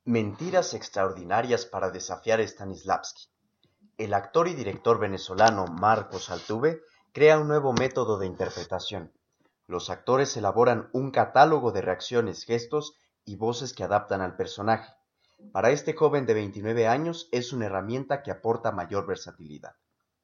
Mentiras extraordinarias para desafiar a Stanislavski. El actor y director venezolano Marcos Altuve crea un nuevo método de interpretación. Los actores elaboran un catálogo de reacciones, gestos y voces que adaptan al personaje. Para este joven de 29 años es una herramienta que aporta mayor versatilidad.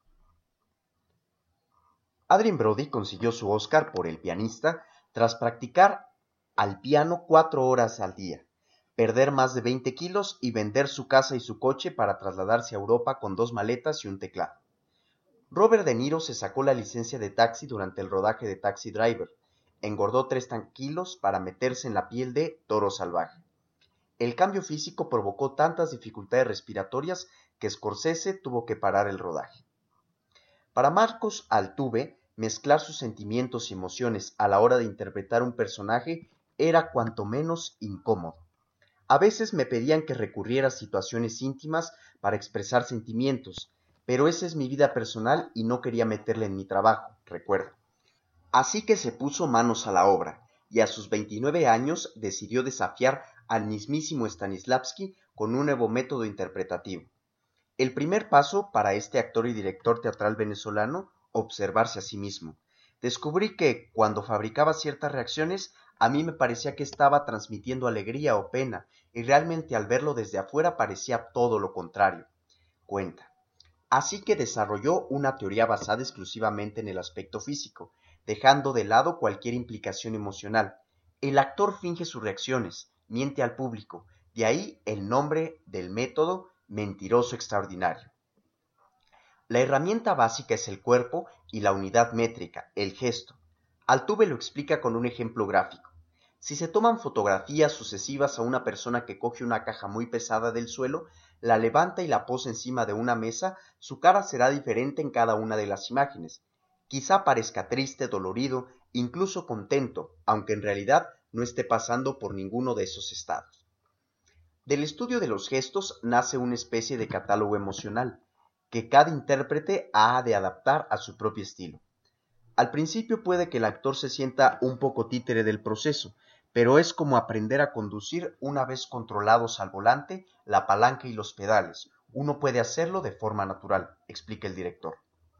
Adrien Brody consiguió su Oscar por El pianista tras practicar al piano 4 horas al día, perder más de 20 kilos y vender su casa y su coche para trasladarse a Europa con 2 maletas y un teclado. Robert De Niro se sacó la licencia de taxi durante el rodaje de Taxi Driver, engordó 3 kilos para meterse en la piel de Toro Salvaje. El cambio físico provocó tantas dificultades respiratorias que Scorsese tuvo que parar el rodaje. Para Marcos Altuve, mezclar sus sentimientos y emociones a la hora de interpretar un personaje era cuanto menos incómodo. A veces me pedían que recurriera a situaciones íntimas para expresar sentimientos, pero esa es mi vida personal y no quería meterla en mi trabajo, recuerda. Así que se puso manos a la obra, y a sus 29 años decidió desafiar al mismísimo Stanislavski con un nuevo método interpretativo. El primer paso para este actor y director teatral venezolano, observarse a sí mismo. Descubrí que, cuando fabricaba ciertas reacciones, a mí me parecía que estaba transmitiendo alegría o pena, y realmente al verlo desde afuera parecía todo lo contrario. Cuenta. Así que desarrolló una teoría basada exclusivamente en el aspecto físico, dejando de lado cualquier implicación emocional. El actor finge sus reacciones, miente al público, de ahí el nombre del método mentiroso extraordinario. La herramienta básica es el cuerpo y la unidad métrica, el gesto. Altuve lo explica con un ejemplo gráfico. Si se toman fotografías sucesivas a una persona que coge una caja muy pesada del suelo, la levanta y la posa encima de una mesa, su cara será diferente en cada una de las imágenes. Quizá parezca triste, dolorido, incluso contento, aunque en realidad no esté pasando por ninguno de esos estados. Del estudio de los gestos nace una especie de catálogo emocional, que cada intérprete ha de adaptar a su propio estilo. Al principio puede que el actor se sienta un poco títere del proceso, pero es como aprender a conducir una vez controlados al volante, la palanca y los pedales. Uno puede hacerlo de forma natural, explica el director.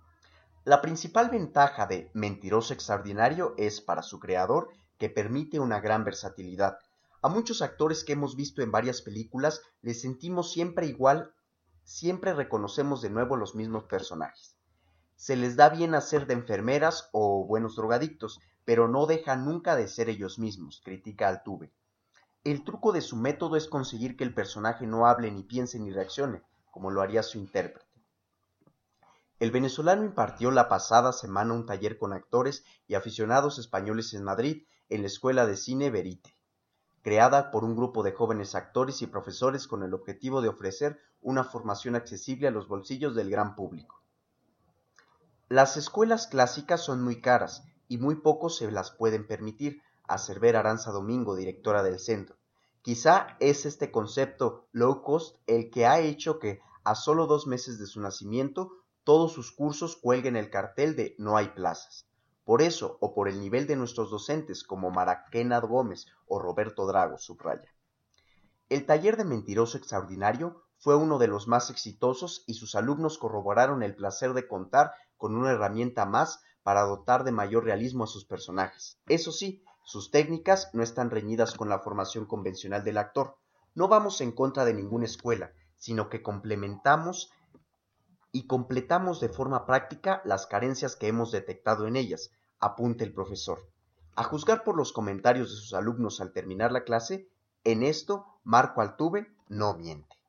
La principal ventaja de Mentiroso Extraordinario es, para su creador, que permite una gran versatilidad. A muchos actores que hemos visto en varias películas les sentimos siempre igual, siempre reconocemos de nuevo los mismos personajes. Se les da bien hacer de enfermeras o buenos drogadictos, pero no dejan nunca de ser ellos mismos, critica Altuve. El truco de su método es conseguir que el personaje no hable ni piense ni reaccione, como lo haría su intérprete. El venezolano impartió la pasada semana un taller con actores y aficionados españoles en Madrid, en la Escuela de Cine Verite, creada por un grupo de jóvenes actores y profesores con el objetivo de ofrecer una formación accesible a los bolsillos del gran público. Las escuelas clásicas son muy caras y muy pocos se las pueden permitir, asevera Aranza Domingo, directora del centro. Quizá es este concepto low cost el que ha hecho que, a solo 2 meses de su nacimiento, todos sus cursos cuelguen el cartel de no hay plazas. Por eso, o por el nivel de nuestros docentes como Maraquena Gómez o Roberto Drago, subraya. El taller de Mentiroso Extraordinario fue uno de los más exitosos y sus alumnos corroboraron el placer de contar con una herramienta más para dotar de mayor realismo a sus personajes. Eso sí, sus técnicas no están reñidas con la formación convencional del actor. No vamos en contra de ninguna escuela, sino que complementamos y completamos de forma práctica las carencias que hemos detectado en ellas, apunta el profesor. A juzgar por los comentarios de sus alumnos al terminar la clase, en esto Marco Altuve no miente.